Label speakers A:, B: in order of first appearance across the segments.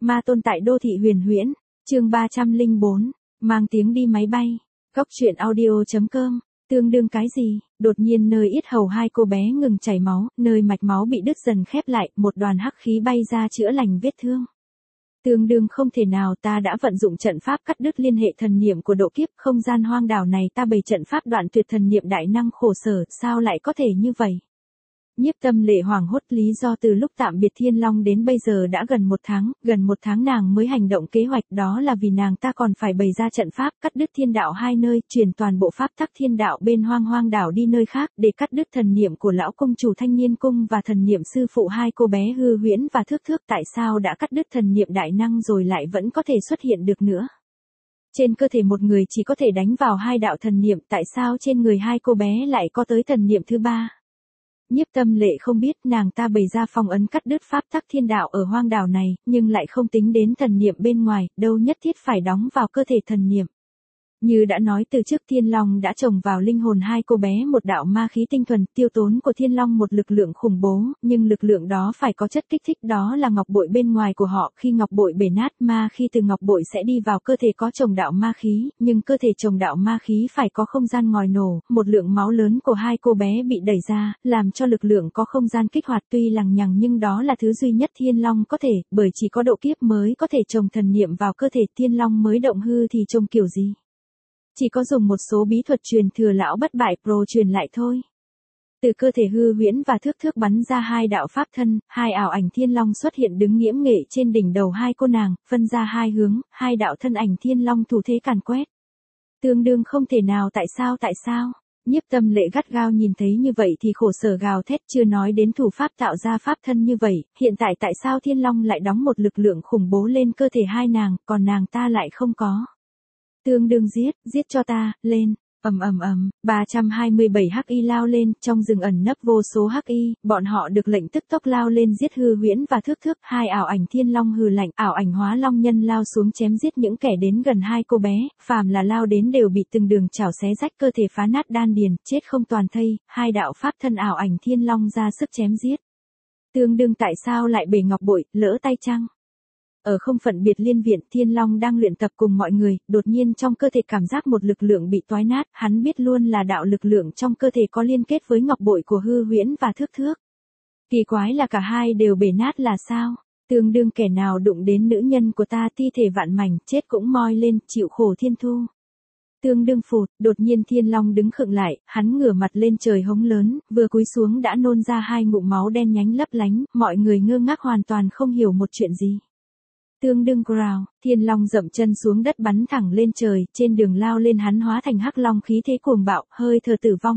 A: Ma tôn tại đô thị huyền huyễn, chương 304, mang tiếng đi máy bay. Góc truyện audio.com, tương đương cái gì? Đột nhiên nơi yết hầu hai cô bé ngừng chảy máu, nơi mạch máu bị đứt dần khép lại, một đoàn hắc khí bay ra chữa lành vết thương. Tương đương không thể nào, ta đã vận dụng trận pháp cắt đứt liên hệ thần niệm của độ kiếp, không gian hoang đảo này ta bày trận pháp đoạn tuyệt thần niệm đại năng khổ sở, sao lại có thể như vậy? Nhiếp Tâm Lệ hoảng hốt, lý do từ lúc tạm biệt Thiên Long đến bây giờ đã gần một tháng nàng mới hành động kế hoạch, đó là vì nàng ta còn phải bày ra trận pháp cắt đứt thiên đạo hai nơi, truyền toàn bộ pháp tắc thiên đạo bên hoang đảo đi nơi khác, để cắt đứt thần niệm của lão công chủ Thanh Niên Cung và thần niệm sư phụ hai cô bé Hư Huyễn và Thước Thước. Tại sao đã cắt đứt thần niệm đại năng rồi lại vẫn có thể xuất hiện được nữa? Trên cơ thể một người chỉ có thể đánh vào hai đạo thần niệm, tại sao trên người hai cô bé lại có tới thần niệm thứ ba? Nhiếp Tâm Lệ không biết, nàng ta bày ra phong ấn cắt đứt pháp tắc thiên đạo ở hoang đảo này, nhưng lại không tính đến thần niệm bên ngoài, đâu nhất thiết phải đóng vào cơ thể thần niệm. Như đã nói từ trước, Thiên Long đã trồng vào linh hồn hai cô bé một đạo ma khí tinh thuần, tiêu tốn của Thiên Long một lực lượng khủng bố, nhưng lực lượng đó phải có chất kích thích, đó là ngọc bội bên ngoài của họ. Khi ngọc bội bể nát, ma khí từ ngọc bội sẽ đi vào cơ thể có trồng đạo ma khí, nhưng cơ thể trồng đạo ma khí phải có không gian ngòi nổ. Một lượng máu lớn của hai cô bé bị đẩy ra, làm cho lực lượng có không gian kích hoạt, tuy lằng nhằng nhưng đó là thứ duy nhất Thiên Long có thể, bởi chỉ có độ kiếp mới có thể trồng thần niệm vào cơ thể. Thiên Long mới động hư thì trông kiểu gì? Chỉ có dùng một số bí thuật truyền thừa lão bất bại pro truyền lại thôi. Từ cơ thể Hư Huyễn và Thước Thước bắn ra hai đạo pháp thân, hai ảo ảnh Thiên Long xuất hiện đứng nghiễm nghệ trên đỉnh đầu hai cô nàng, phân ra hai hướng, hai đạo thân ảnh Thiên Long thủ thế càn quét. Tương đương không thể nào, tại sao? Nhiếp Tâm Lệ gắt gao nhìn thấy như vậy thì khổ sở gào thét, chưa nói đến thủ pháp tạo ra pháp thân như vậy, hiện tại tại sao Thiên Long lại đóng một lực lượng khủng bố lên cơ thể hai nàng, còn nàng ta lại không có. Tương đương giết cho ta, lên, ầm, 327 hắc y lao lên, trong rừng ẩn nấp vô số hắc y, bọn họ được lệnh tức tốc lao lên giết Hư Huyễn và Thước Thước. Hai ảo ảnh Thiên Long hừ lạnh, ảo ảnh hóa long nhân lao xuống chém giết những kẻ đến gần hai cô bé, phàm là lao đến đều bị từng đường chảo xé rách cơ thể, phá nát đan điền, chết không toàn thây. Hai đạo pháp thân ảo ảnh Thiên Long ra sức chém giết. Tương đương tại sao lại bể ngọc bội, lỡ tay chăng? Ở không phận Biệt Liên Viện, Thiên Long đang luyện tập cùng mọi người, đột nhiên trong cơ thể cảm giác một lực lượng bị toái nát, hắn biết luôn là đạo lực lượng trong cơ thể có liên kết với ngọc bội của Hư Huyễn và Thước Thước. Kỳ quái là cả hai đều bể nát là sao? Tương đương kẻ nào đụng đến nữ nhân của ta thi thể vạn mảnh, chết cũng moi lên, chịu khổ thiên thu. Tương đương phụt, đột nhiên Thiên Long đứng khựng lại, hắn ngửa mặt lên trời hống lớn, vừa cúi xuống đã nôn ra hai ngụm máu đen nhánh lấp lánh, mọi người ngơ ngác hoàn toàn không hiểu một chuyện gì. Tương đương growl, Thiên Long dậm chân xuống đất bắn thẳng lên trời, trên đường lao lên hắn hóa thành hắc long khí thế cuồng bạo, hơi thở tử vong.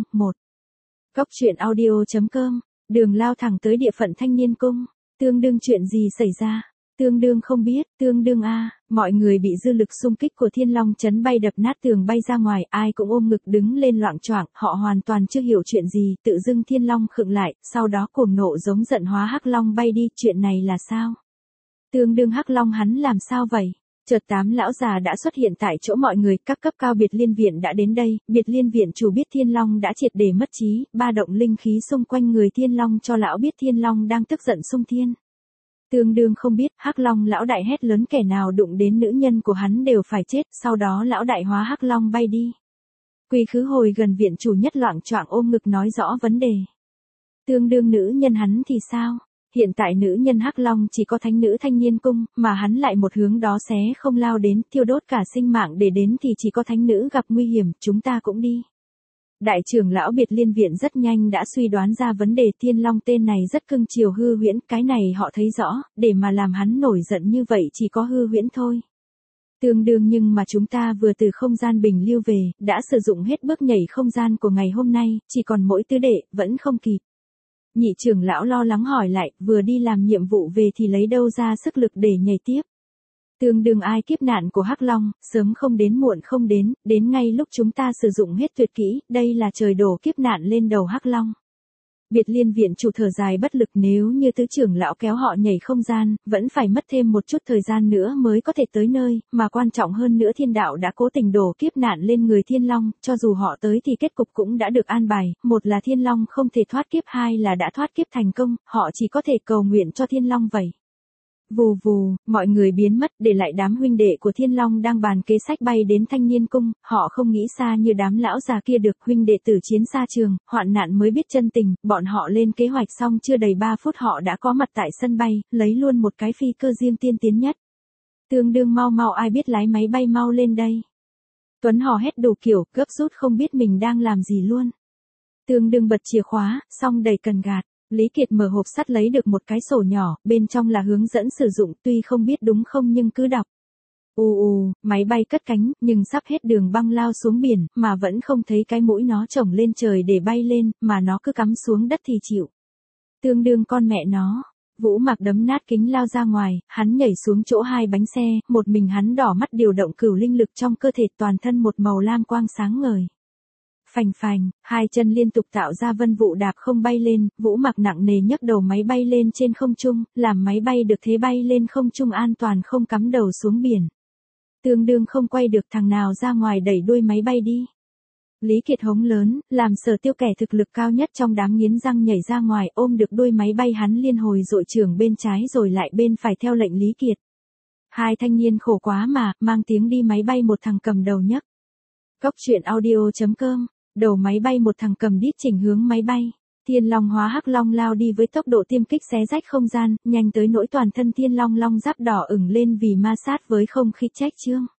A: Góc truyện audio.com, đường lao thẳng tới địa phận Thanh Niên Cung. Tương đương chuyện gì xảy ra? Tương đương không biết, tương đương mọi người bị dư lực xung kích của Thiên Long chấn bay đập nát tường bay ra ngoài, ai cũng ôm ngực đứng lên loạng choạng, họ hoàn toàn chưa hiểu chuyện gì, tự dưng Thiên Long khựng lại, sau đó cuồng nộ giống giận hóa hắc long bay đi, chuyện này là sao? Tương đương hắc long hắn làm sao vậy? Chợt 8 lão già đã xuất hiện tại chỗ mọi người, các cấp cao Biệt Liên Viện đã đến đây, Biệt Liên Viện chủ biết Thiên Long đã triệt để mất trí, ba động linh khí xung quanh người Thiên Long cho lão biết Thiên Long đang tức giận xung thiên. Tương đương không biết, hắc long lão đại hét lớn, kẻ nào đụng đến nữ nhân của hắn đều phải chết, sau đó lão đại hóa hắc long bay đi. Quy Khứ hồi gần viện chủ nhất loạng choạng ôm ngực nói rõ vấn đề. Tương đương nữ nhân hắn thì sao? Hiện tại nữ nhân hắc long chỉ có thánh nữ Thanh Niên Cung, mà hắn lại một hướng đó xé không lao đến, thiêu đốt cả sinh mạng để đến thì chỉ có thánh nữ gặp nguy hiểm, chúng ta cũng đi. Đại trưởng lão Biệt Liên Viện rất nhanh đã suy đoán ra vấn đề, Thiên Long tên này rất cưng chiều Hư Huyễn, cái này họ thấy rõ, để mà làm hắn nổi giận như vậy chỉ có Hư Huyễn thôi. Tương đương nhưng mà chúng ta vừa từ không gian bình lưu về, đã sử dụng hết bước nhảy không gian của ngày hôm nay, chỉ còn mỗi tứ đệ, vẫn không kịp. Nhị trưởng lão lo lắng hỏi lại, vừa đi làm nhiệm vụ về thì lấy đâu ra sức lực để nhảy tiếp. Tương đương ai kiếp nạn của hắc long, sớm không đến muộn không đến, đến ngay lúc chúng ta sử dụng hết tuyệt kỹ, đây là trời đổ kiếp nạn lên đầu hắc long. Biệt Liên Viện chủ thở dài bất lực, nếu như tứ trưởng lão kéo họ nhảy không gian, vẫn phải mất thêm một chút thời gian nữa mới có thể tới nơi, mà quan trọng hơn nữa thiên đạo đã cố tình đổ kiếp nạn lên người Thiên Long, cho dù họ tới thì kết cục cũng đã được an bài, một là Thiên Long không thể thoát kiếp, hai là đã thoát kiếp thành công, họ chỉ có thể cầu nguyện cho Thiên Long vậy. Vù vù, mọi người biến mất, để lại đám huynh đệ của Thiên Long đang bàn kế sách bay đến Thanh Niên Cung, họ không nghĩ xa như đám lão già kia được, huynh đệ tử chiến xa trường, hoạn nạn mới biết chân tình, bọn họ lên kế hoạch xong chưa đầy 3 phút họ đã có mặt tại sân bay, lấy luôn một cái phi cơ diêm tiên tiến nhất. Tương đương mau mau ai biết lái máy bay mau lên đây. Tuấn hò hét đủ kiểu, gấp rút không biết mình đang làm gì luôn. Tương đương bật chìa khóa, xong đẩy cần gạt. Lý Kiệt mở hộp sắt lấy được một cái sổ nhỏ, bên trong là hướng dẫn sử dụng, tuy không biết đúng không nhưng cứ đọc. Máy bay cất cánh, nhưng sắp hết đường băng lao xuống biển, mà vẫn không thấy cái mũi nó chổng lên trời để bay lên, mà nó cứ cắm xuống đất thì chịu. Tương đương con mẹ nó. Vũ Mặc đấm nát kính lao ra ngoài, hắn nhảy xuống chỗ 2 bánh xe, một mình hắn đỏ mắt điều động cửu linh lực trong cơ thể, toàn thân một màu lam quang sáng ngời. Phành phành, 2 chân liên tục tạo ra vân vụ đạp không bay lên, Vũ Mặc nặng nề nhấc đầu máy bay lên trên không trung, làm máy bay được thế bay lên không trung an toàn không cắm đầu xuống biển. Tương đương không quay được, thằng nào ra ngoài đẩy đuôi máy bay đi. Lý Kiệt hống lớn, làm Sở Tiêu kẻ thực lực cao nhất trong đám nghiến răng nhảy ra ngoài, ôm được đuôi máy bay hắn liên hồi dội chưởng bên trái rồi lại bên phải theo lệnh Lý Kiệt. 2 thanh niên khổ quá mà, mang tiếng đi máy bay một thằng cầm đầu nhấc. Cốc truyện audio.com, đầu máy bay một thằng cầm đít chỉnh hướng máy bay. Thiên Long hóa hắc long lao đi với tốc độ tiêm kích xé rách không gian, nhanh tới nỗi toàn thân Thiên Long long giáp đỏ ửng lên vì ma sát với không khí trách chương.